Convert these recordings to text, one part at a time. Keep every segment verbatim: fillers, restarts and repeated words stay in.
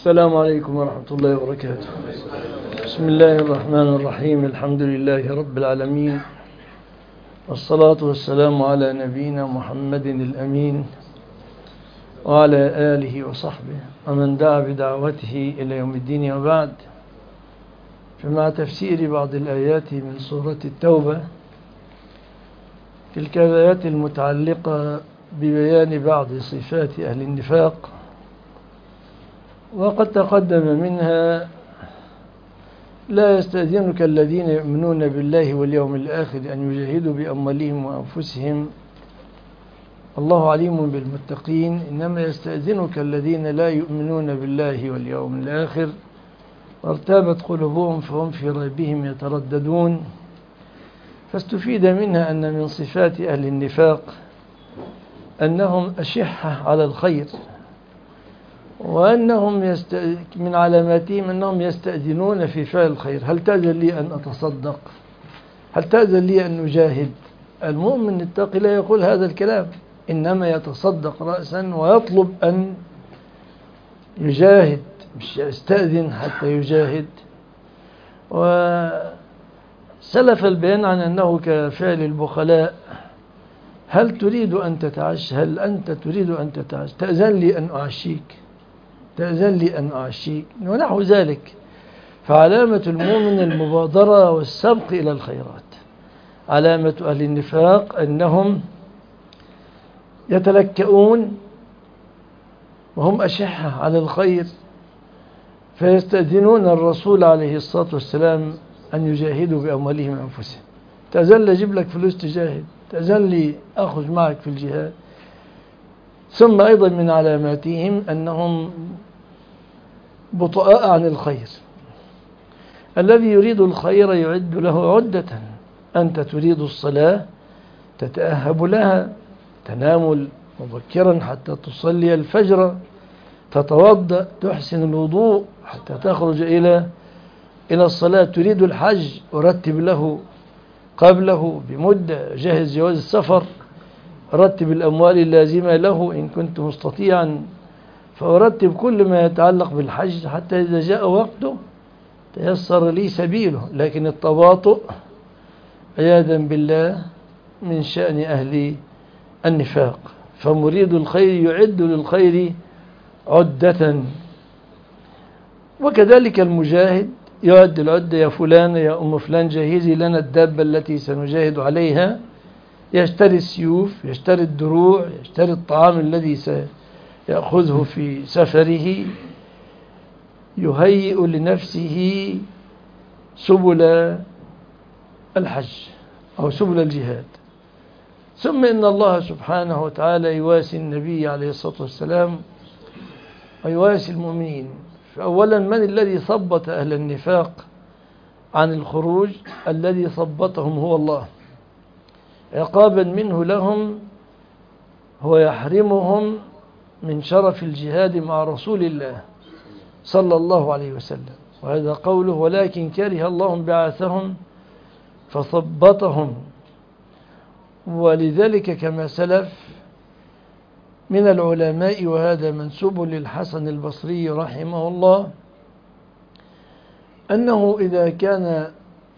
السلام عليكم ورحمة الله وبركاته. بسم الله الرحمن الرحيم. الحمد لله رب العالمين، والصلاة والسلام على نبينا محمد الأمين وعلى آله وصحبه ومن دعا بدعوته إلى يوم الدين، وبعد. فمع تفسير بعض الآيات من سورة التوبة، تلك الآيات المتعلقة ببيان بعض صفات أهل النفاق، وقد تقدم منها: لا يستأذنك الذين يؤمنون بالله واليوم الآخر أن يجاهدوا بأموالهم وأنفسهم الله عليم بالمتقين، إنما يستأذنك الذين لا يؤمنون بالله واليوم الآخر وارتابت قلوبهم فهم في ريبهم يترددون. فاستفيد منها أن من صفات أهل النفاق أنهم أشحة على الخير، وأنهم يست... من علاماتهم أنهم يستأذنون في فعل الخير: هل تأذن لي أن أتصدق؟ هل تأذن لي أن أجاهد؟ المؤمن التقي لا يقول هذا الكلام، إنما يتصدق رأسا ويطلب أن يجاهد، مش يستأذن حتى يجاهد. وسلف البيان عن أنه كفعل البخلاء: هل تريد أن تتعشى؟ هل أنت تريد أن تتعشى؟ تأذن لي أن أعشيك، تأذن لي أن أعشيك، ونحو ذلك. فعلامة المؤمن المبادرة والسبق إلى الخيرات. علامة أهل النفاق أنهم يتلكؤون وهم أشحة على الخير، فيستأذنون الرسول عليه الصلاة والسلام أن يجاهدوا بأموالهم وأنفسهم. تأذن لي أجيب لك فلوس تجاهد، تأذن لي أخرج معك في الجهاد. ثم أيضا من علاماتهم أنهم بطئاء عن الخير. الذي يريد الخير يعد له عدة. أنت تريد الصلاة تتأهب لها، تنام مبكرا حتى تصلي الفجر، تتوضأ، تحسن الوضوء حتى تخرج إلى إلى الصلاة. تريد الحج، ورتب له قبله بمدة، جهز جواز السفر، رتب الأموال اللازمة له إن كنت مستطيعا، فأرتب كل ما يتعلق بالحج حتى إذا جاء وقته تيسر لي سبيله. لكن التباطؤ عياذا بالله من شأن أهل النفاق. فمريد الخير يعد للخير عدة، وكذلك المجاهد يعد العدة: يا فلان يا أم فلان جهزي لنا الدابة التي سنجاهد عليها. يشتري السيوف، يشتري الدروع، يشتري الطعام الذي سيأخذه في سفره، يهيئ لنفسه سبل الحج أو سبل الجهاد. ثم إن الله سبحانه وتعالى يواسي النبي عليه الصلاة والسلام ويواسي المؤمنين. فأولا، من الذي ثبت أهل النفاق عن الخروج؟ الذي ثبتهم هو الله، عقابا منه لهم، هو يحرمهم من شرف الجهاد مع رسول الله صلى الله عليه وسلم. وهذا قوله: ولكن كره الله بعثهم فثبطهم. ولذلك كما سلف من العلماء، وهذا منسوب للحسن البصري رحمه الله، أنه إذا كان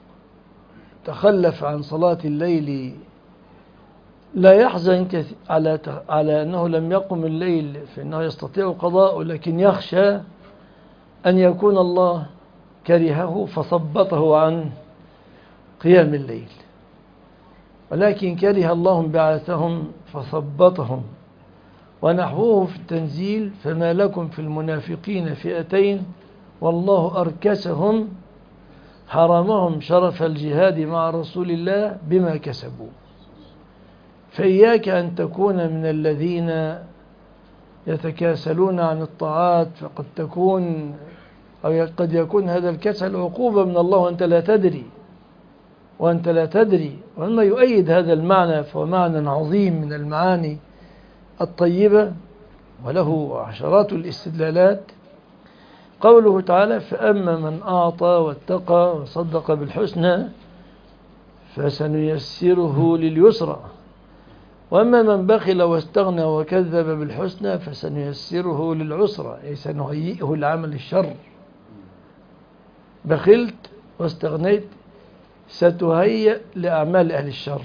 تخلف عن صلاة الليل لا يحزن على على أنه لم يقم الليل، فإنه يستطيع قضاءه، لكن يخشى أن يكون الله كرهه فثبطه عن قيام الليل. ولكن كره الله بعثهم فثبطهم. ونحوه في التنزيل: فما لكم في المنافقين فئتين والله أركسهم حرمهم شرف الجهاد مع رسول الله بما كسبوا. فإياك أن تكون من الذين يتكاسلون عن الطاعات، فقد تكون أو قد يكون هذا الكسل عقوبة من الله وأنت لا تدري وأنت لا تدري. وما يؤيد هذا المعنى، فهو معنى عظيم من المعاني الطيبة وله عشرات الاستدلالات. قوله تعالى: فأما من أعطى واتقى وصدق بالحسنى فسنيسره لليسرى. وأما من بخل واستغنى وكذب بالحسنى فسنيسره للعسرى، أي سنهيئه لعمل الشر. بخلت واستغنيت ستهيئ لأعمال أهل الشر.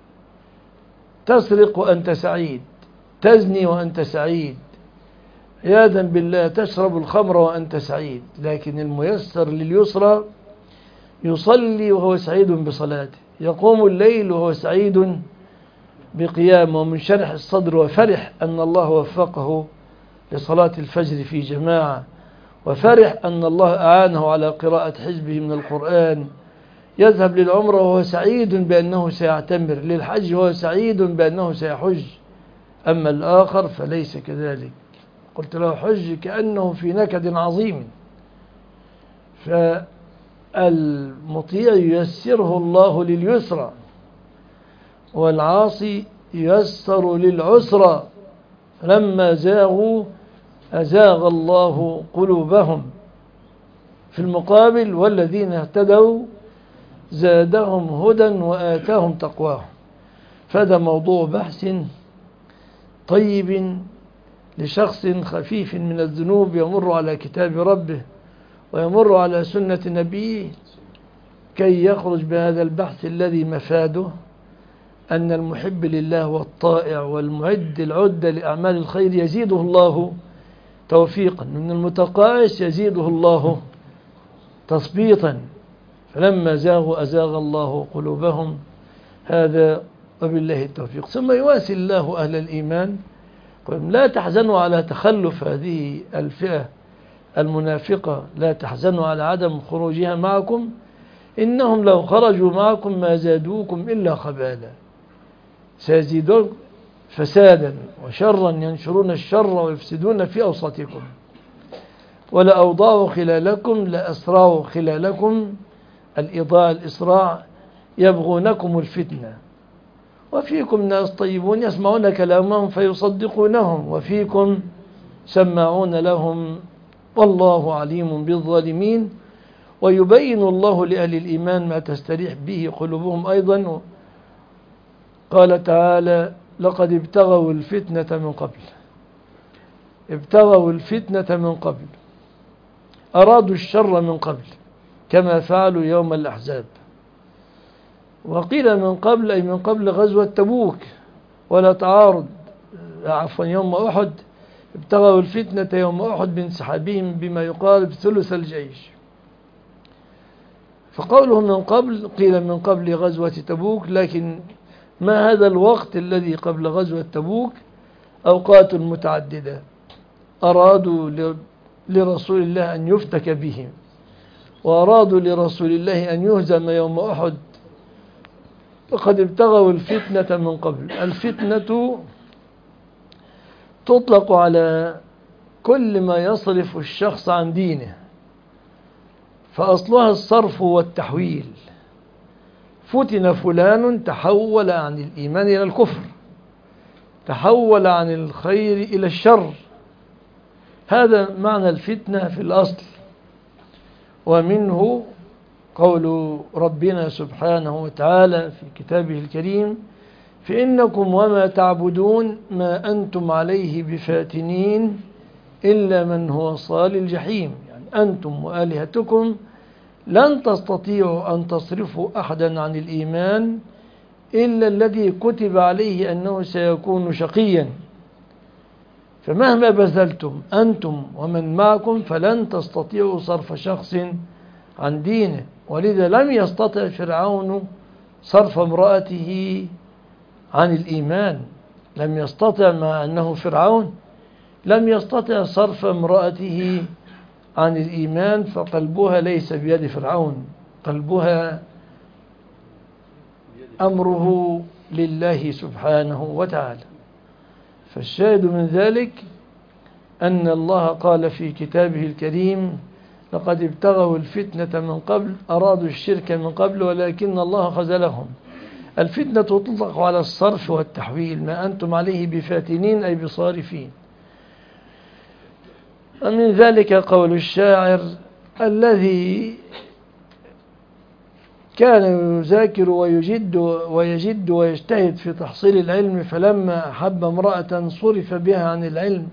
تسرق وأنت سعيد، تزني وأنت سعيد، عياذا بالله تشرب الخمر وأنت سعيد. لكن الميسر لليسرى يصلي وهو سعيد بصلاته، يقوم الليل وهو سعيد بقيامه ومنشرح الصدر وفرح أن الله وفقه لصلاة الفجر في جماعة، وفرح أن الله أعانه على قراءة حزبه من القرآن. يذهب للعمرة وهو سعيد بأنه سيعتمر، للحج وهو سعيد بأنه سيحج. أما الآخر فليس كذلك، قلت له حج كأنه في نكد عظيم. فالمطيع ييسره الله لليسرى، والعاصي ييسر للعسرى. لما زاغوا أزاغ الله قلوبهم. في المقابل والذين اهتدوا زادهم هدى وآتاهم تقواهم. فهذا موضوع بحث طيب لشخص خفيف من الذنوب يمر على كتاب ربه ويمر على سنة نبيه، كي يخرج بهذا البحث الذي مفاده أن المحب لله والطائع والمعد العدة لأعمال الخير يزيده الله توفيقا، من المتقاعس يزيده الله تثبيطا. فلما زاغوا أزاغ الله قلوبهم. هذا وبالله التوفيق. ثم يواسي الله أهل الإيمان، لا تحزنوا على تخلف هذه الفئة المنافقة، لا تحزنوا على عدم خروجها معكم، إنهم لو خرجوا معكم ما زادوكم إلا خبالا، سيزيدون فسادا وشرا، ينشرون الشر ويفسدون في أوسطكم. ولأوضاعوا خلالكم لأسرعوا خلالكم، الإضاء الإسراع، يبغونكم الفتنة. وفيكم ناس طيبون يسمعون كلامهم فيصدقونهم، وفيكم سماعون لهم، والله عليم بالظالمين. ويبين الله لأهل الإيمان ما تستريح به قلوبهم أيضا. قال تعالى: لقد ابتغوا الفتنة من قبل، ابتغوا الفتنة من قبل، أرادوا الشر من قبل كما فعلوا يوم الأحزاب. وقيل من قبل أي من قبل غزوة تبوك، ولا تعارض، عفوا يوم أحد، ابتغوا الفتنة يوم أحد بانسحابهم بما يقارب ثلث الجيش. فقوله من قبل قيل من قبل غزوة تبوك، لكن ما هذا الوقت الذي قبل غزوة تبوك؟ أوقات متعددة. أرادوا لرسول الله أن يفتك بهم، وأرادوا لرسول الله أن يهزم يوم أحد. وقد ابتغوا الفتنة من قبل. الفتنة تطلق على كل ما يصرف الشخص عن دينه، فأصلها الصرف والتحويل. فتن فلان تحول عن الإيمان إلى الكفر، تحول عن الخير إلى الشر. هذا معنى الفتنة في الأصل. ومنه قول ربنا سبحانه وتعالى في كتابه الكريم: فإنكم وما تعبدون ما أنتم عليه بفاتنين إلا من هو صال الجحيم. يعني أنتم وآلهتكم لن تستطيعوا أن تصرفوا أحدا عن الإيمان إلا الذي كتب عليه أنه سيكون شقيا. فمهما بذلتم أنتم ومن معكم فلن تستطيعوا صرف شخص عن دينه. ولذا لم يستطع فرعون صرف امرأته عن الإيمان، لم يستطع، مع أنه فرعون لم يستطع صرف امرأته عن الإيمان، فقلبها ليس بيد فرعون، قلبها أمره لله سبحانه وتعالى. فالشاهد من ذلك أن الله قال في كتابه الكريم: لقد ابتغوا الفتنة من قبل، أرادوا الشرك من قبل ولكن الله خذلهم. الفتنة تطلق على الصرف والتحويل، ما أنتم عليه بفاتنين أي بصارفين. ومن ذلك قول الشاعر: الذي كان يذاكر ويجد ويجد ويجتهد في تحصيل العلم، فلما أحب امرأة صرف بها عن العلم،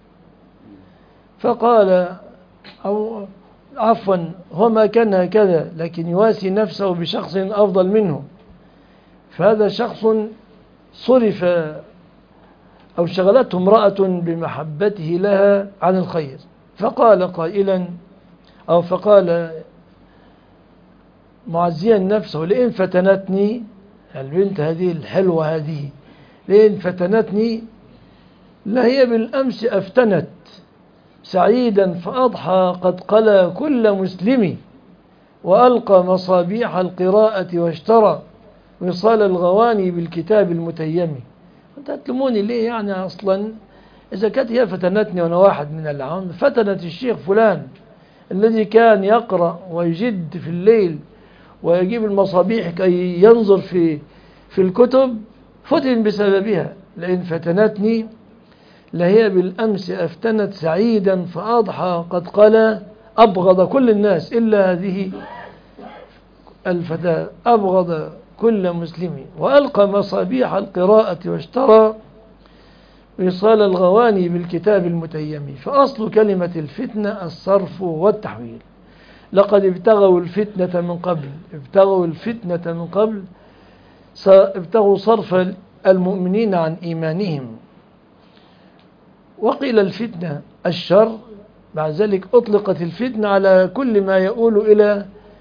فقال، أو عفوا هو ما كان هكذا، لكن يواسي نفسه بشخص أفضل منه، فهذا شخص صرف أو شغلته امرأة بمحبته لها عن الخير، فقال قائلا أو فقال معزيا نفسه: لئن فتنتني البنت هذه الحلوة هذه، لئن فتنتني لهي بالأمس أفتنت سعيدا فأضحى قد قلى كل مسلم، وألقى مصابيح القراءة واشترى وصال الغواني بالكتاب المتيم. أنت تلموني ليه يعني؟ أصلا إذا كانت هي فتنتني وأنا واحد من العام، فتنت الشيخ فلان الذي كان يقرأ ويجد في الليل ويجيب المصابيح كي ينظر في في الكتب، فتن بسببها. لئن فتنتني لهي بالأمس أفتنت سعيدا فأضحى قد قال، أبغض كل الناس إلا هذه الفتاة، أبغض كل مسلم، وألقى مصابيح القراءة واشترى وصال الغواني بالكتاب المتيم. فأصل كلمة الفتنة الصرف والتحويل. لقد ابتغوا الفتنة من قبل ابتغوا الفتنة من قبل ابتغوا صرف المؤمنين عن إيمانهم. وقيل الفتنة الشر، بعد ذلك أطلقت الفتنة على كل ما يؤول إلى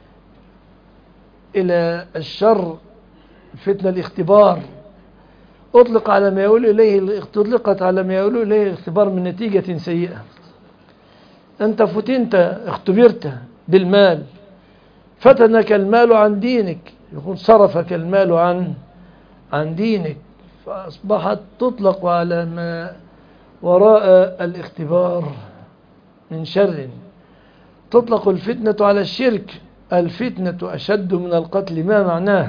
إلى الشر. الفتنة الاختبار أطلق على ما يؤول إليه أطلقت على ما يؤول إليه الاختبار من نتيجة سيئة. أنت فتنت، اختبرت بالمال، فتنك المال عن دينك، يقول صرفك المال عن عن دينك، فأصبحت تطلق على ما وراء الاختبار من شر. تطلق الفتنة على الشرك، الفتنة أشد من القتل. ما معناه؟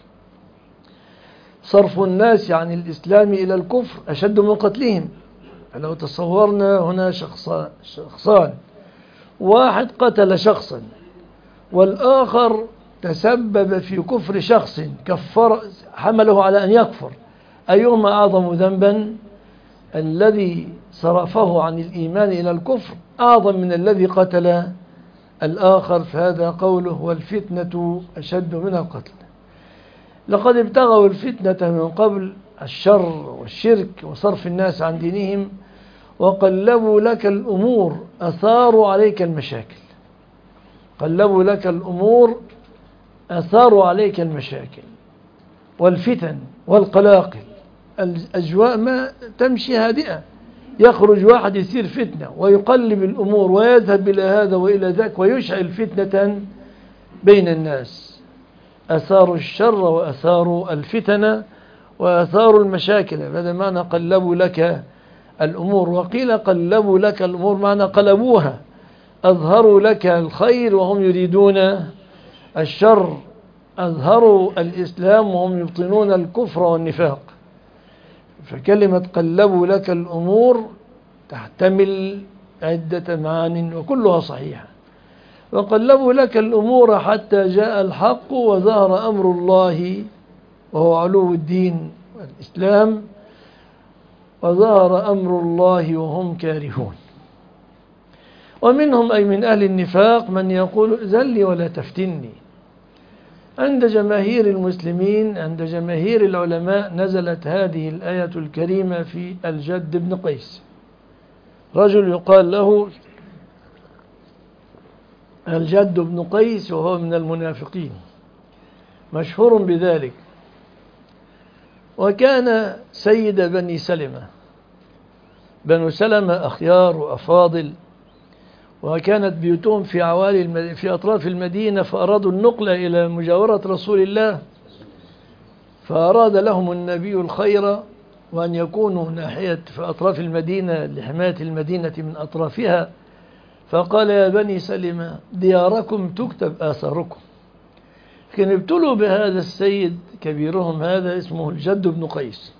صرف الناس عن الإسلام إلى الكفر أشد من قتلهم. لو تصورنا هنا شخصان، واحد قتل شخصا والآخر تسبب في كفر شخص، كفر حمله على أن يكفر، أيهما أعظم ذنبا؟ الذي صرفه عن الإيمان إلى الكفر أعظم من الذي قتل الآخر. فهذا قوله والفتنة أشد من القتل. لقد ابتغوا الفتنة من قبل، الشر والشرك وصرف الناس عن دينهم، وقلبوا لك الأمور أثاروا عليك المشاكل. قلبوا لك الأمور أثاروا عليك المشاكل والفتن والقلاقل. الأجواء ما تمشي هادئة، يخرج واحد يصير فتنة ويقلب الأمور ويذهب إلى هذا وإلى ذاك ويشعل فتنة بين الناس. أثاروا الشر وأثاروا الفتنة وأثاروا المشاكل، هذا معنى قلبوا لك الأمور. وقيل قلبوا لك الأمور معنى قلبوها، أظهروا لك الخير وهم يريدون الشر، أظهروا الإسلام وهم يبطنون الكفر والنفاق. فكلمة قلبوا لك الأمور تحتمل عدة معان وكلها صحيحة. وقلبوا لك الأمور حتى جاء الحق وظهر أمر الله وهو علو الدين والإسلام، وظهر أمر الله وهم كارهون. ومنهم أي من أهل النفاق من يقول ذلي ولا تفتني. عند جماهير المسلمين، عند جماهير العلماء، نزلت هذه الآية الكريمة في الجد بن قيس، رجل يقال له الجد بن قيس وهو من المنافقين، مشهور بذلك، وكان سيد بني سلمة. بنو سلمة أخيار وأفاضل، وكانت بيوتهم في عوالي المد... في أطراف المدينة، فأرادوا النقل إلى مجاورة رسول الله، فأراد لهم النبي الخير وأن يكونوا ناحية في أطراف المدينة لحماية المدينة من أطرافها، فقال يا بني سلمة دياركم تكتب آثاركم. كان ابتلوا بهذا السيد كبيرهم هذا اسمه الجد بن قيس،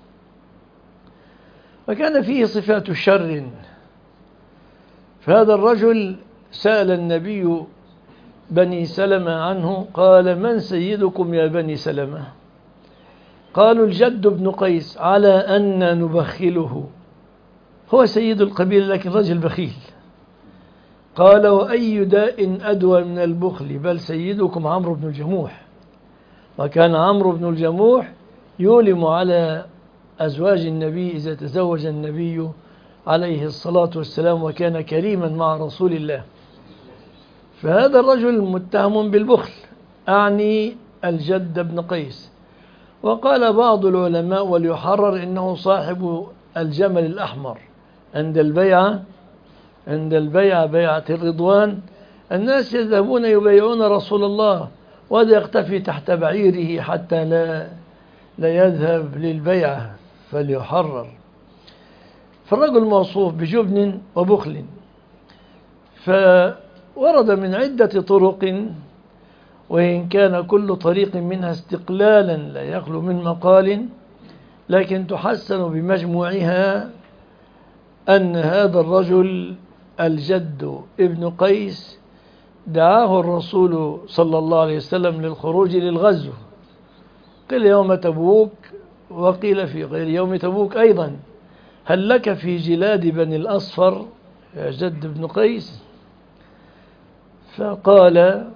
وكان فيه صفات شر. فهذا الرجل سأل النبي بني سلمة عنه قال: من سيدكم يا بني سلمة؟ قالوا: الجد بن قيس، على أن نبخله، هو سيد القبيلة لكن رجل بخيل. قال: وأي داء أدوى من البخل؟ بل سيدكم عمرو بن الجموح. وكان عمرو بن الجموح يولم على أزواج النبي إذا تزوج النبي عليه الصلاة والسلام، وكان كريما مع رسول الله. فهذا الرجل متهم بالبخل، أعني الجد بن قيس. وقال بعض العلماء وليحرر إنه صاحب الجمل الأحمر عند البيعة عند البيعة بيعة الرضوان. الناس يذهبون يبايعون رسول الله وهذا يختفي تحت بعيره حتى لا لا يذهب للبيعة، فليحرر. فالرجل موصوف بجبن وبخل، فورد من عدة طرق، وإن كان كل طريق منها استقلالا لا يخلو من مقال، لكن تحسن بمجموعها أن هذا الرجل الجد ابن قيس دعاه الرسول صلى الله عليه وسلم للخروج للغزو، قيل يوم تبوك وقيل في غير يوم تبوك أيضا: هل لك في جلاد بني الأصفر يا جد ابن قيس؟ فقال: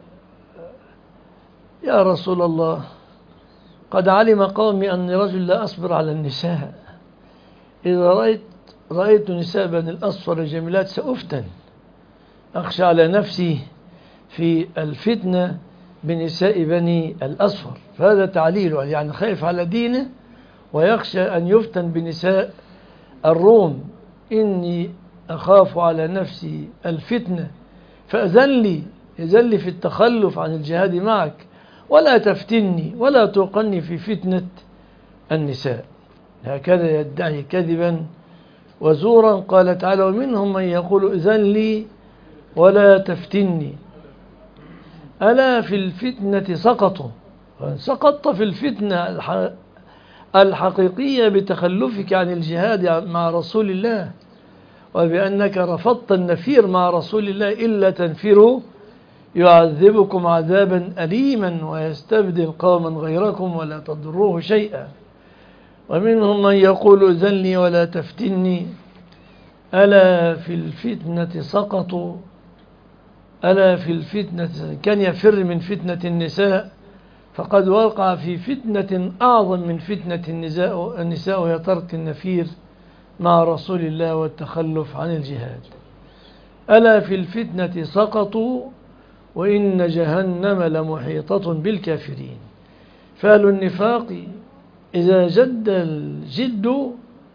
يا رسول الله، قد علم قومي أني رجل لا أصبر على النساء، إذا رأيت رأيت نساء بني الأصفر الجميلات سأفتن، أخشى على نفسي في الفتنة بنساء بني الأصفر. فهذا تعليل، يعني خايف على دينه ويخشى أن يفتن بنساء الروم. إني أخاف على نفسي الفتنة فأذن لي إذن لي في التخلف عن الجهاد معك، ولا تفتني ولا توقني في فتنة النساء. هكذا يدعي كذبا وزورا. قال تعالى: ومنهم من يقول إذن لي ولا تفتني، ألا في الفتنة سقطوا. سقطت في الفتنة الحقيقية بتخلفك عن الجهاد مع رسول الله، وبأنك رفضت النفير مع رسول الله. إلا تنفروا يعذبكم عذابا أليما ويستبدل قوما غيركم ولا تضروه شيئا. ومنهم من يقول إذن لي ولا تفتني، ألا في الفتنة سقطوا. ألا في الفتنة، كان يفر من فتنة النساء فقد وقع في فتنة أعظم من فتنة النساء النساء وهي ترك النفير مع رسول الله والتخلف عن الجهاد. ألا في الفتنة سقطوا وإن جهنم لمحيطة بالكافرين. فأهل النفاق إذا جد الجد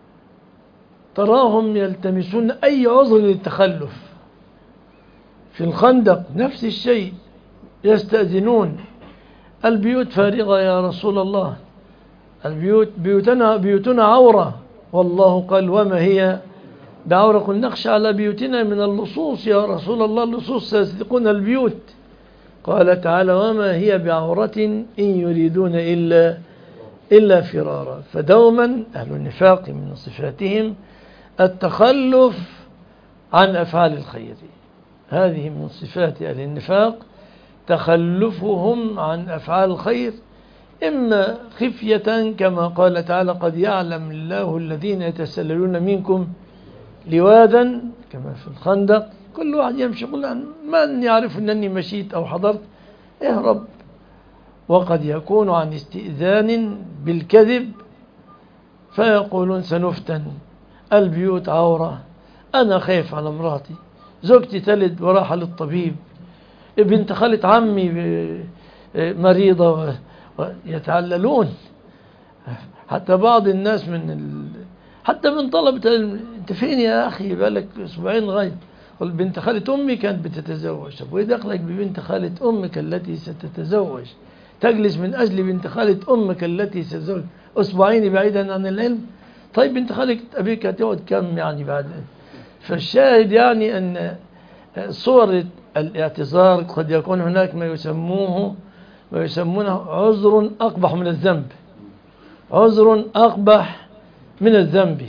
تراهم يلتمسون أي عذر للتخلف. في الخندق نفس الشيء، يستأذنون: البيوت فارغة يا رسول الله، البيوت بيوتنا بيوتنا عورة. والله قال: وما هي بعورة؟ قل: نخشى على بيوتنا من اللصوص يا رسول الله، اللصوص سيسرقون البيوت. قال تعالى: وما هي بعورة إن يريدون إلا إلا فرارا. فدوما أهل النفاق من صفاتهم التخلف عن أفعال الخير. هذه من صفات أهل النفاق، تخلفهم عن أفعال الخير، إما خفية كما قال تعالى: قد يعلم الله الذين يتسللون منكم لواذا، كما في الخندق كل واحد يمشي يقول: من يعرف أنني مشيت أو حضرت، اهرب. وقد يكون عن استئذان بالكذب، فيقولون: سنفتن، البيوت عورة، أنا خايف على امرأتي، زوجتي تلد وراح للطبيب، بنت خالة عمي مريضة، ويتعللون. حتى بعض الناس من ال... حتى من طلبة العلم: انت فين يا أخي بالك أسبوعين غايب؟ قل: بنت خالة أمي كانت بتتزوج. طب وإيه دخلك ببنت خالة أمك التي ستتزوج؟ تجلس من أجل بنت خالة أمك التي ستتزوج أسبوعين بعيدا عن العلم؟ طيب بنت خالة أبيك هتقعد كم يعني بعد؟ فالشاهد يعني أن صور الاعتذار قد يكون هناك ما يسموه ما يسمونه عذر أقبح من الذنب، عذر أقبح من الذنب.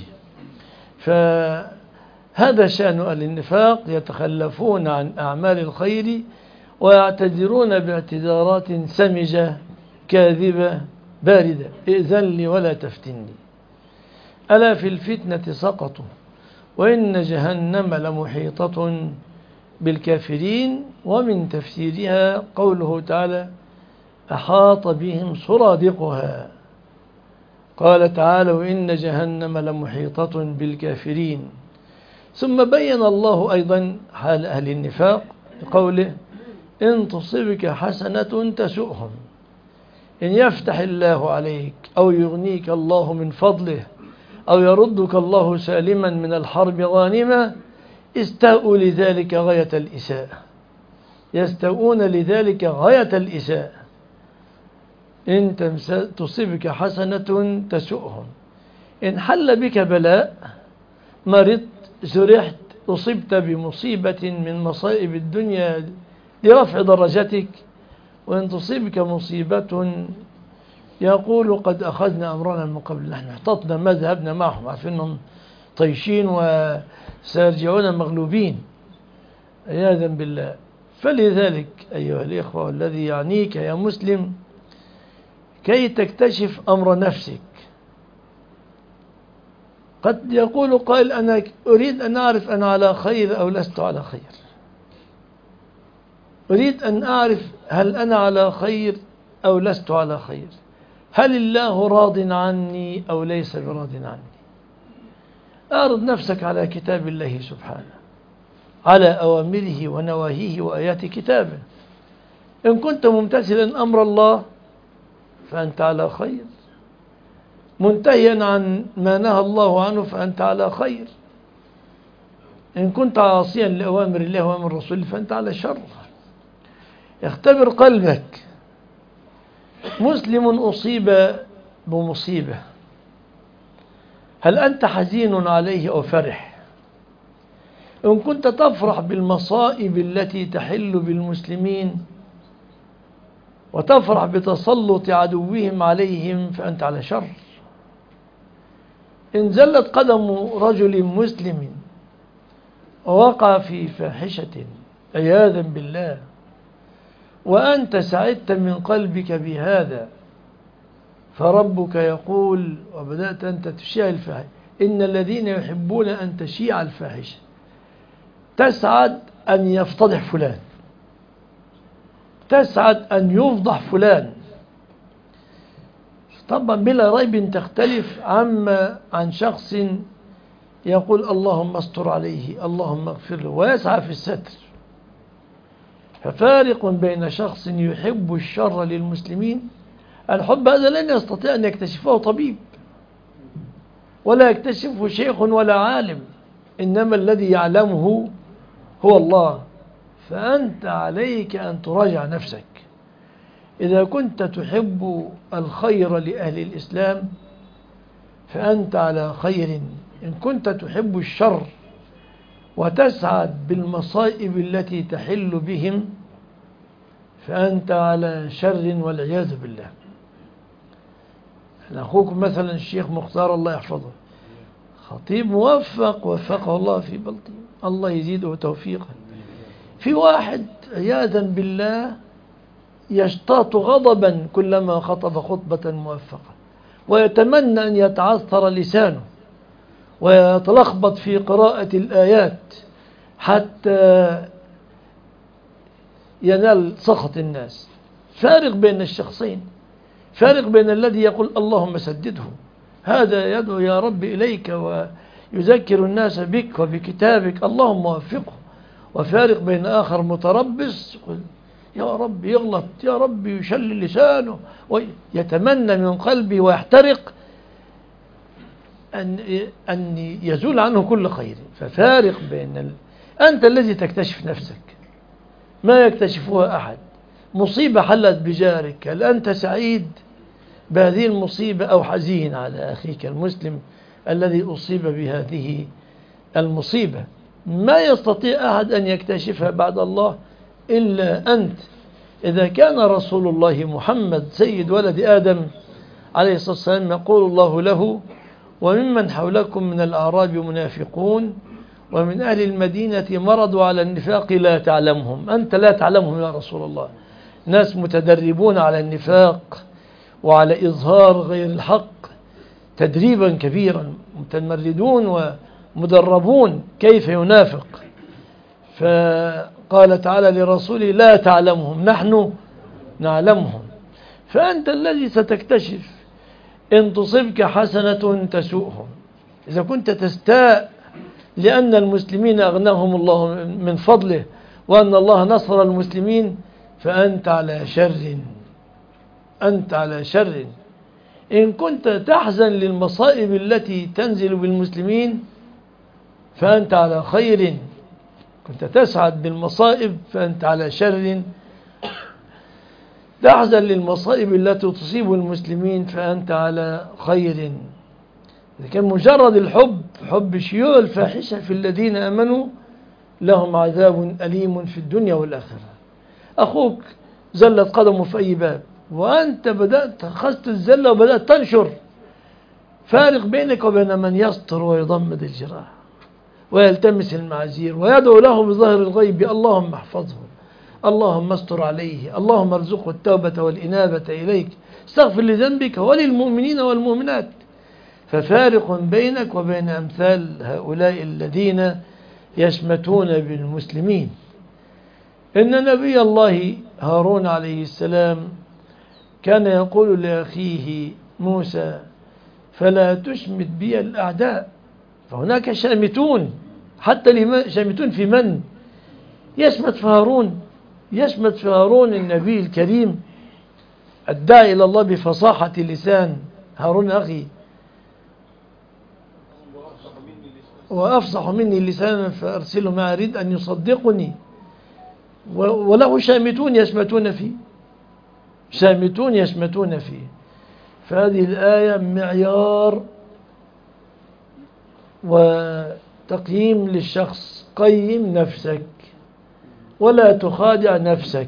فهذا شأن أهل النفاق، يتخلفون عن أعمال الخير ويعتذرون باعتذارات سمجة كاذبة باردة: ائذن لي ولا تفتني. ألا في الفتنة سقطوا وإن جهنم لمحيطة بالكافرين. ومن تفسيرها قوله تعالى: أحاط بهم سرادقها. قال تعالى: وإن جهنم لمحيطة بالكافرين. ثم بين الله أيضا حال أهل النفاق بقوله: إن تصبك حسنة تسؤهم، إن يفتح الله عليك أو يغنيك الله من فضله أو يردك الله سالما من الحرب غانما استاءوا لذلك غاية الإساءة. يستاءون لذلك غاية الإساءة. إن تصبك حسنة تسؤهم، إن حل بك بلاء، مرضت، جرحت، أصبت بمصيبة من مصائب الدنيا لرفع درجتك، وإن تصيبك مصيبة يقول قد أخذنا أمرنا من قبل، نحن احتطنا ما ذهبنا معهم، عارفين أنهم طيشين وسيرجعون مغلوبين عياذا بالله. فلذلك أيها الإخوة، الذي يعنيك يا مسلم كي تكتشف أمر نفسك. قد يقول قائل: أنا أريد أن أعرف أنا على خير أو لست على خير، أريد أن أعرف هل أنا على خير أو لست على خير، هل الله راض عني أو ليس براض عني. أعرض نفسك على كتاب الله سبحانه، على أوامره ونواهيه وآيات كتابه. إن كنت ممتثلا أمر الله فأنت على خير، منتهيا عن ما نهى الله عنه فأنت على خير. إن كنت عاصيا لأوامر الله وأمر رسوله فأنت على شر. اختبر قلبك. مسلم أصيب بمصيبة، هل أنت حزين عليه أو فرح؟ إن كنت تفرح بالمصائب التي تحل بالمسلمين وتفرح بتسلط عدوهم عليهم فأنت على شر. إن زلت قدم رجل مسلم ووقع في فاحشة عياذا بالله وأنت سعدت من قلبك بهذا، فربك يقول وبدأت أنت تشيع الفاحشة: إن الذين يحبون أن تشيع الفاحشة. تسعد أن يفتضح فلان، تسعد أن يفضح فلان. طبعا بلا ريب تختلف عما عن شخص يقول اللهم استر عليه، اللهم اغفر له، ويسعى في الستر. ففارق بين شخص يحب الشر للمسلمين، الحب هذا لن يستطيع أن يكتشفه طبيب ولا يكتشفه شيخ ولا عالم، إنما الذي يعلمه هو الله. فأنت عليك أن تراجع نفسك. إذا كنت تحب الخير لأهل الإسلام فأنت على خير، إن كنت تحب الشر وتسعد بالمصائب التي تحل بهم فأنت على شر والعياذ بالله. أخوكم مثلا الشيخ مختار الله يحفظه، خطيب موفق وفقه الله في بلطيم، الله يزيده توفيقا. في واحد عياذا بالله يشتاط غضبا كلما خطب خطبة موفقة، ويتمنى أن يتعثر لسانه ويتلخبط في قراءة الآيات حتى ينال سخط الناس. فارق بين الشخصين، فارق بين الذي يقول اللهم سدده، هذا يدعو يا رب إليك ويذكر الناس بك وبكتابك اللهم وفقه، وفارق بين آخر متربص يقول يا رب يغلط، يا رب يشل لسانه ويتمنى من قلبه ويحترق أن أن يزول عنه كل خير. ففارق بين ال... أنت الذي تكتشف نفسك، ما يكتشفها أحد. مصيبة حلت بجارك، هل أنت سعيد بهذه المصيبة أو حزين على أخيك المسلم الذي أصيب بهذه المصيبة؟ ما يستطيع أحد أن يكتشفها بعد الله إلا أنت. إذا كان رسول الله محمد سيد ولد آدم عليه الصلاة والسلام يقول الله له وممن حولكم من الأعراب منافقون ومن أهل المدينة مرضوا على النفاق لا تعلمهم، أنت لا تعلمهم يا رسول الله، ناس متدربون على النفاق وعلى إظهار غير الحق تدريبا كبيرا، متمردون ومدربون كيف ينافق. فقال تعالى لرسوله لا تعلمهم نحن نعلمهم. فأنت الذي ستكتشف إن تصبك حسنة تسوءهم، إذا كنت تستاء لأن المسلمين أغناهم الله من فضله وأن الله نصر المسلمين فأنت على شر، أنت على شر. إن كنت تحزن للمصائب التي تنزل بالمسلمين فأنت على خير، كنت تسعد بالمصائب فأنت على شر. تحزن للمصائب التي تصيب المسلمين فأنت على خير. إذا كان مجرد الحب حب شيوع الفاحشة في الذين آمنوا لهم عذاب أليم في الدنيا والآخرة. أخوك زلت قدمه في أي باب وأنت بدأت أخذت الزلة وبدأت تنشر، فارق بينك وبين من يسطر ويضمد الجراح ويلتمس المعاذير ويدعو له بظهر الغيب اللهم احفظه، اللهم استر عليه، اللهم ارزقه التوبة والإنابة إليك، استغفر لذنبك وللمؤمنين والمؤمنات. ففارق بينك وبين أمثال هؤلاء الذين يشمتون بالمسلمين. إن نبي الله هارون عليه السلام كان يقول لأخيه موسى فلا تشمت بي الأعداء، فهناك شامتون، حتى لما شامتون في من؟ يشمت في هارون، يشمت في هارون النبي الكريم الداعي إلى الله بفصاحة لسان. هارون أخي وأفصح مني لسانا فأرسله ما أريد أن يصدقني، وله شامتون يشمتون فيه، شامتون يشمتون فيه. فهذه الآية معيار وتقييم للشخص. قيم نفسك ولا تخادع نفسك.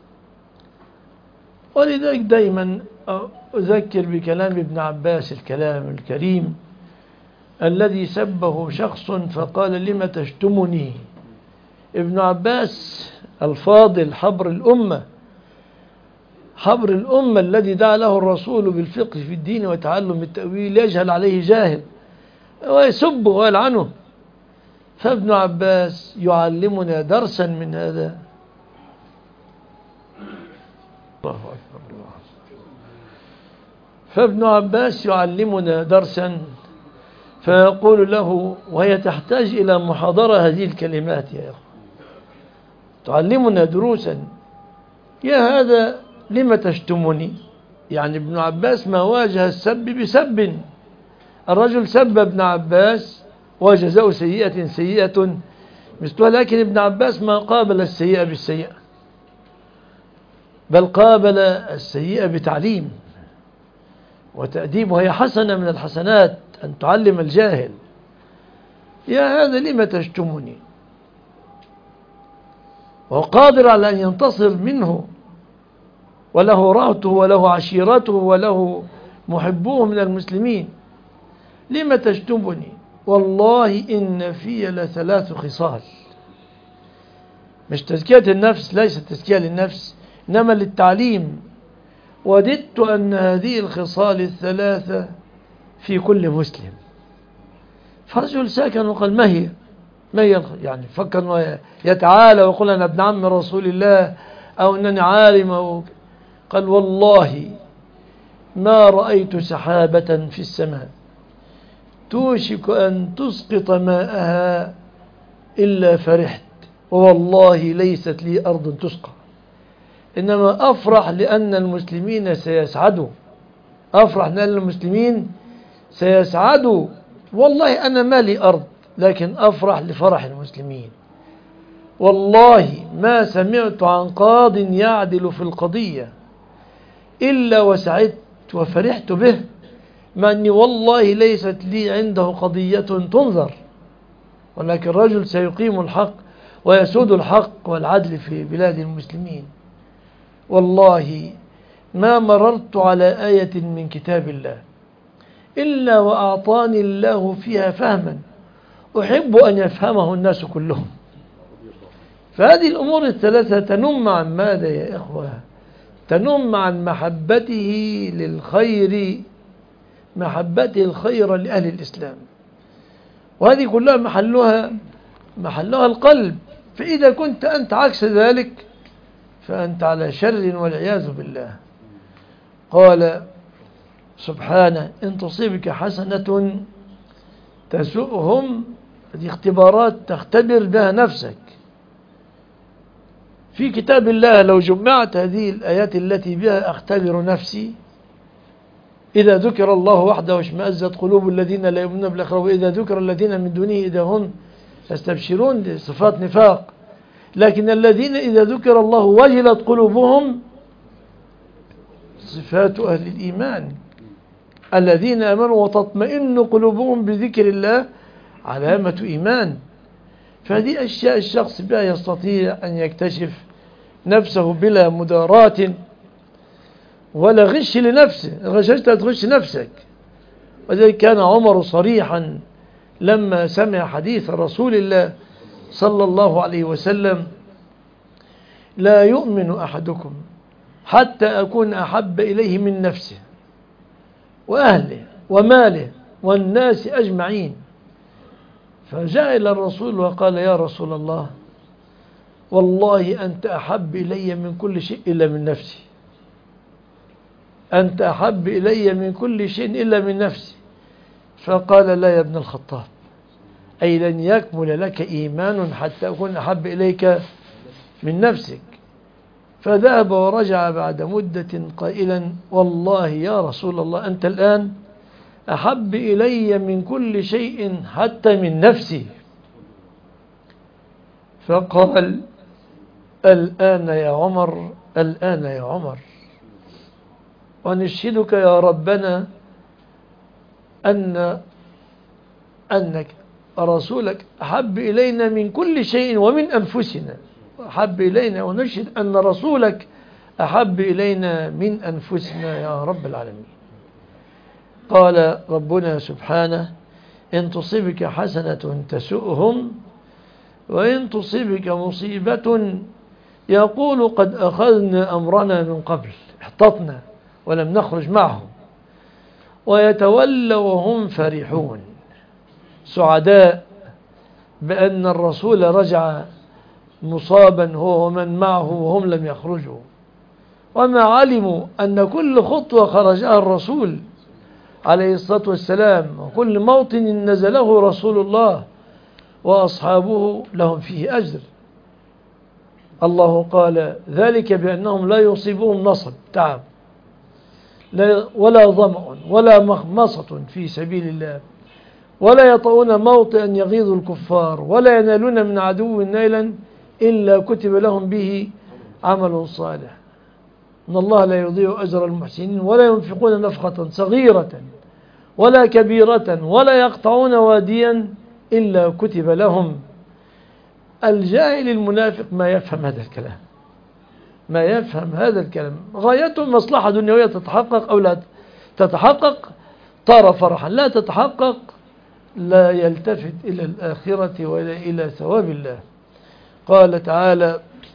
ولذلك دايما أذكر بكلام ابن عباس الكلام الكريم الذي سبه شخص فقال لم تشتمني. ابن عباس الفاضل حبر الأمة، حبر الأمة الذي دعا له الرسول بالفقه في الدين وتعلم التأويل، يجهل عليه جاهل ويسبه ويلعنه. فابن عباس يعلمنا درسا من هذا. الله أكبر الله. فابن عباس يعلمنا درسا فيقول له، وهي تحتاج إلى محاضرة هذه الكلمات يا أخي، تعلمنا دروسا. يا هذا لم تشتمني؟ يعني ابن عباس ما واجه السب بسب، الرجل سب ابن عباس وجزاء سيئة سيئة مثلها، لكن ابن عباس ما قابل السيئة بالسيئة، بل قابل السيئة بتعليم وتأديب، وهي حسنة من الحسنات أن تعلم الجاهل. يا هذا لم تشتمني؟ وهو قادر على أن ينتصر منه، وله رهته وله عشيرته وله محبوه من المسلمين. لم تشتمني؟ والله إن في لثلاث خصال. مش تزكية النفس، ليست تزكية للنفس إنما للتعليم. وددت أن هذه الخصال الثلاثة في كل مسلم. فرجل ساكن وقال ما هي؟ ما هي؟ يعني فكر أنه يتعالى ويقول أنا ابن عم رسول الله أو أنني عالم أو. قال والله ما رأيت سحابة في السماء توشك أن تسقط ماءها إلا فرحت، والله ليست لي أرض تسقى، إنما أفرح لأن المسلمين سيسعدوا، أفرح لأن المسلمين سيسعدوا. والله أنا ما لي أرض لكن أفرح لفرح المسلمين. والله ما سمعت عن قاض يعدل في القضية إلا وسعدت وفرحت به، مع أني والله ليست لي عنده قضية تنظر، ولكن رجل سيقيم الحق ويسود الحق والعدل في بلاد المسلمين. والله ما مررت على آية من كتاب الله إلا وأعطاني الله فيها فهما أحب أن يفهمه الناس كلهم. فهذه الأمور الثلاثة تنم عن ماذا يا إخوة؟ تنم عن محبته للخير، محبته الخير لأهل الإسلام، وهذه كلها محلها محلها القلب. فإذا كنت أنت عكس ذلك فأنت على شر والعياذ بالله. قال سبحانه: إن تصيبك حسنة تسؤهم. هذه اختبارات تختبر بها نفسك في كتاب الله. لو جمعت هذه الآيات التي بها أختبر نفسي: إذا ذكر الله وحده واشمأزت قلوب الذين لا يؤمنون بالآخرة، وإذا ذكر الذين من دونه إذا هم يستبشرون. دي صفات نفاق. لكن الذين إذا ذكر الله وجلت قلوبهم صفات أهل الإيمان، الذين آمنوا وتطمئن قلوبهم بذكر الله، علامة إيمان. فهذه أشياء الشخص بها يستطيع أن يكتشف نفسه بلا مداراة ولا غش لنفسه. غششت تغش نفسك. وذلك كان عمر صريحا لما سمع حديث رسول الله صلى الله عليه وسلم: لا يؤمن أحدكم حتى أكون أحب إليه من نفسه وأهله وماله والناس أجمعين. فجاء إلى الرسول وقال: يا رسول الله، والله أنت أحب إلي من كل شيء إلا من نفسي. أنت أحب إلي من كل شيء إلا من نفسي. فقال: لا يا ابن الخطاب، أي لن يكمل لك إيمان حتى أكون أحب إليك من نفسك. فذهب ورجع بعد مدة قائلا: والله يا رسول الله، أنت الآن أحب إلي من كل شيء حتى من نفسي. فقال: الآن يا عمر، الآن يا عمر، ونشهدك يا ربنا أن أنك رسولك أحب إلينا من كل شيء ومن أنفسنا. أحب إلينا، ونشهد أن رسولك أحب إلينا من أنفسنا يا رب العالمين. قال ربنا سبحانه: إن تصيبك حسنة تسؤهم، وإن تصيبك مصيبة يقول قد أخذنا أمرنا من قبل، احتطنا ولم نخرج معهم، ويتولوا وهم فرحون، سعداء بأن الرسول رجع مصابا هو ومن معه وهم لم يخرجوا، وما علموا أن كل خطوة خرجها الرسول عليه الصلاة والسلام وكل موطن نزله رسول الله وأصحابه لهم فيه أجر. الله قال ذلك بأنهم لا يصيبهم نصب تعب ولا ظمأ ولا مخمصة في سبيل الله، ولا يطؤون موطئا يغيظ الكفار، ولا ينالون من عدو نيلا إلا كتب لهم به عمل صالح. إن الله لا يضيع أجر المحسنين، ولا ينفقون نفقة صغيرة ولا كبيرة ولا يقطعون واديا إلا كتب لهم. الجاهل المنافق ما يفهم هذا الكلام، ما يفهم هذا الكلام. غايته مصلحة دنيوية تتحقق أو لا تتحقق طار فرحا، لا تتحقق لا يلتفت إلى الآخرة ولا إلى ثواب الله. قال تعالى: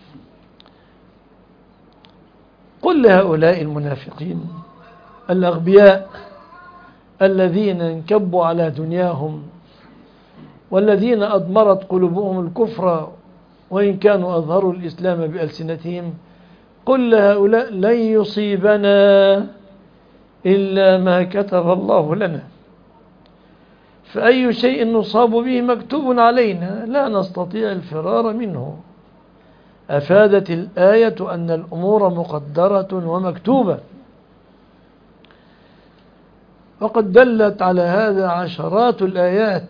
قل لهؤلاء المنافقين الأغبياء الذين انكبوا على دنياهم والذين أضمرت قلوبهم الكفر وإن كانوا أظهروا الإسلام بألسنتهم، قل لهؤلاء لن يصيبنا إلا ما كتب الله لنا، فأي شيء نصاب به مكتوب علينا لا نستطيع الفرار منه. أفادت الآية أن الأمور مقدرة ومكتوبة، وقد دلت على هذا عشرات الآيات.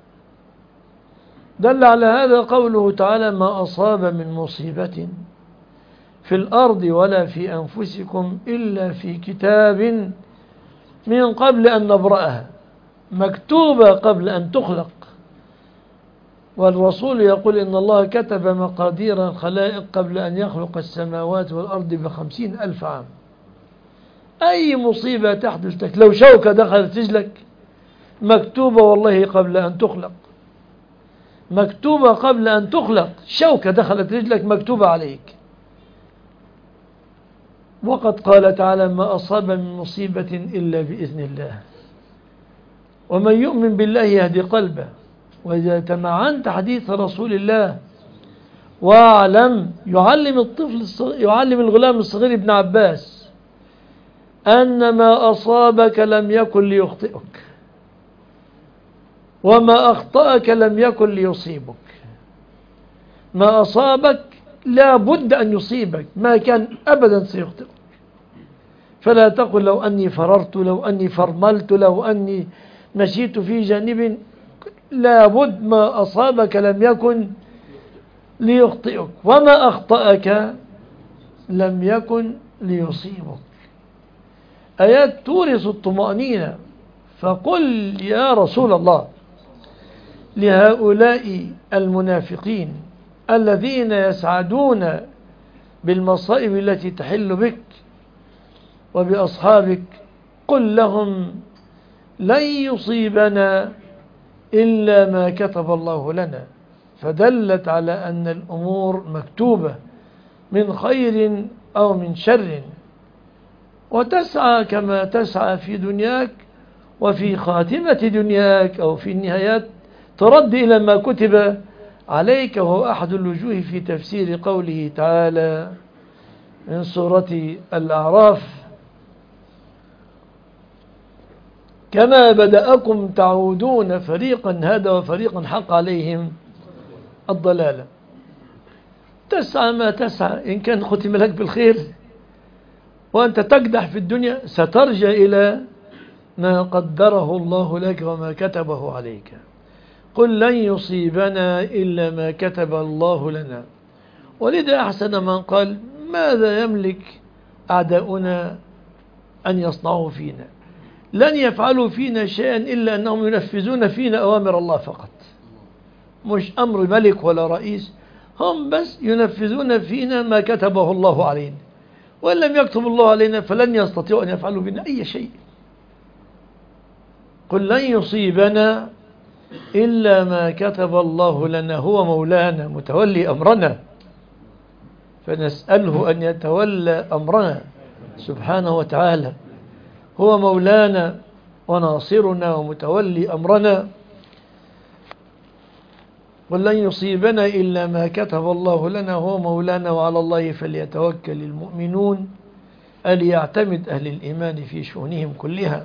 دل على هذا قوله تعالى: ما أصاب من مصيبة في الأرض ولا في أنفسكم إلا في كتاب من قبل أن نبرأها، مكتوبة قبل أن تخلق. والرسول يقول: إن الله كتب مقادير الخلائق قبل أن يخلق السماوات والأرض بخمسين ألف عام. أي مصيبة تحدث لك، لو شوكة دخلت رجلك، مكتوبة والله قبل أن تخلق. مكتوبة قبل أن تخلق، شوكة دخلت رجلك مكتوبة عليك. وقد قال تعالى ما أصاب من مصيبة إلا بإذن الله، ومن يؤمن بالله يهدي قلبه. وإذا تمعنت حديث رسول الله واعلم، يعلم الطفل الصغير، يعلم الغلام الصغير ابن عباس أن ما أصابك لم يكن ليخطئك، وما أخطأك لم يكن ليصيبك. ما أصابك لا بد أن يصيبك، ما كان أبدا سيخطئك. فلا تقل لو أني فررت، لو أني فرملت، لو أني مشيت في جانب، لا بد ما أصابك لم يكن ليخطئك، وما أخطأك لم يكن ليصيبك. آيات تورث الطمأنينة. فقل يا رسول الله لهؤلاء المنافقين الذين يسعدون بالمصائب التي تحل بك وبأصحابك، قل لهم لن يصيبنا إلا ما كتب الله لنا. فدلت على أن الأمور مكتوبة من خير أو من شر، وتسعى كما تسعى في دنياك، وفي خاتمة دنياك أو في النهايات ترد إلى ما كتب عليك. وهو أحد الوجوه في تفسير قوله تعالى من سورة الأعراف كما بدأكم تعودون فريقا هدى وفريقا حق عليهم الضلالة. تسعى ما تسعى، إن كان ختم لك بالخير وأنت تقدح في الدنيا سترجع إلى ما قدره الله لك وما كتبه عليك. قل لن يصيبنا إلا ما كتب الله لنا. ولذا أحسن من قال ماذا يملك أعداؤنا أن يصنعوا فينا؟ لن يفعلوا فينا شيئا إلا أنهم ينفذون فينا أوامر الله فقط، مش أمر ملك ولا رئيس، هم بس ينفذون فينا ما كتبه الله علينا، وإن لم يكتب الله علينا فلن يستطيعوا أن يفعلوا بنا أي شيء. قل لن يصيبنا إلا ما كتب الله لنا، هو مولانا متولي أمرنا، فنسأله أن يتولى أمرنا سبحانه وتعالى. هو مولانا وناصرنا ومتولي أمرنا. قل لن يصيبنا إلا ما كتب الله لنا هو مولانا وعلى الله فليتوكل المؤمنون. أليعتمد أهل الإيمان في شؤونهم كلها.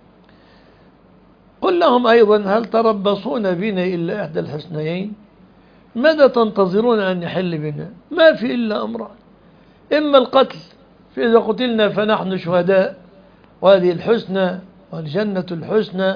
قل لهم أيضا هل تربصون بنا إلا إحدى الحسنيين؟ ماذا تنتظرون أن يحل بنا؟ ما في إلا أمران، إما القتل فإذا قتلنا فنحن شهداء وهذه الحسنى والجنة الحسنى،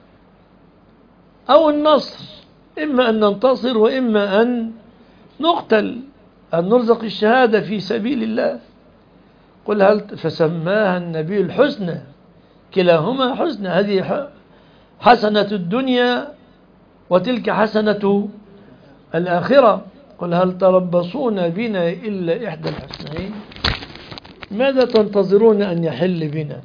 أو النصر، إما أن ننتصر وإما أن نقتل، أن نرزق الشهادة في سبيل الله. قل هل فسماها النبي الحسنى، كلاهما حسنى، هذه حسنة الدنيا وتلك حسنة الآخرة. قل هل تربصون بنا إلا إحدى الحسنين؟ ماذا تنتظرون أن يحل بنا؟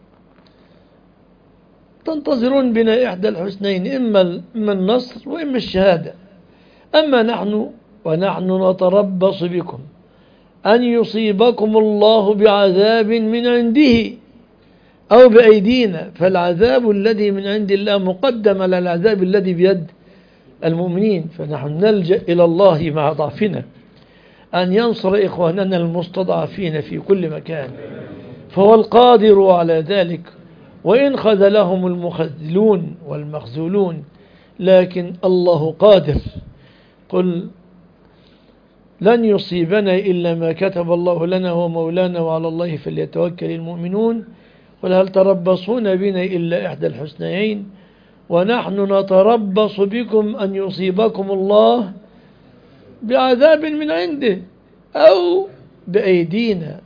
تنتظرون بنا إحدى الحسنين، إما النصر وإما الشهادة. أما نحن ونحن نتربص بكم أن يصيبكم الله بعذاب من عنده أو بأيدينا، فالعذاب الذي من عند الله مقدم على العذاب الذي بيد المؤمنين. فنحن نلجأ إلى الله مع ضعفنا أن ينصر إخواننا المستضعفين في كل مكان، فهو القادر على ذلك، وإن خذلهم المخذلون والمخذولون لكن الله قادر. قل لن يصيبنا إلا ما كتب الله لنا هو مولانا وعلى الله فليتوكل المؤمنون. قل هل تربصون بنا إلا إحدى الحسنيين ونحن نتربص بكم أن يصيبكم الله بعذاب من عنده أو بأيدينا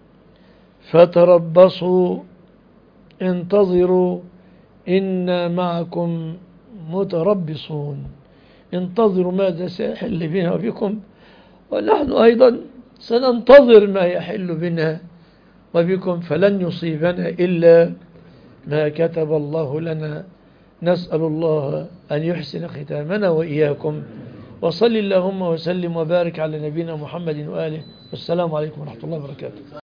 فتربصوا انتظروا إنا معكم متربصون. انتظروا ماذا سيحل بنا وبكم، ونحن أيضا سننتظر ما يحل بنا وبكم، فلن يصيبنا إلا ما كتب الله لنا. نسأل الله أن يحسن ختامنا وإياكم وصل اللهم وسلم وبارك على نبينا محمد وآله. والسلام عليكم ورحمة الله وبركاته.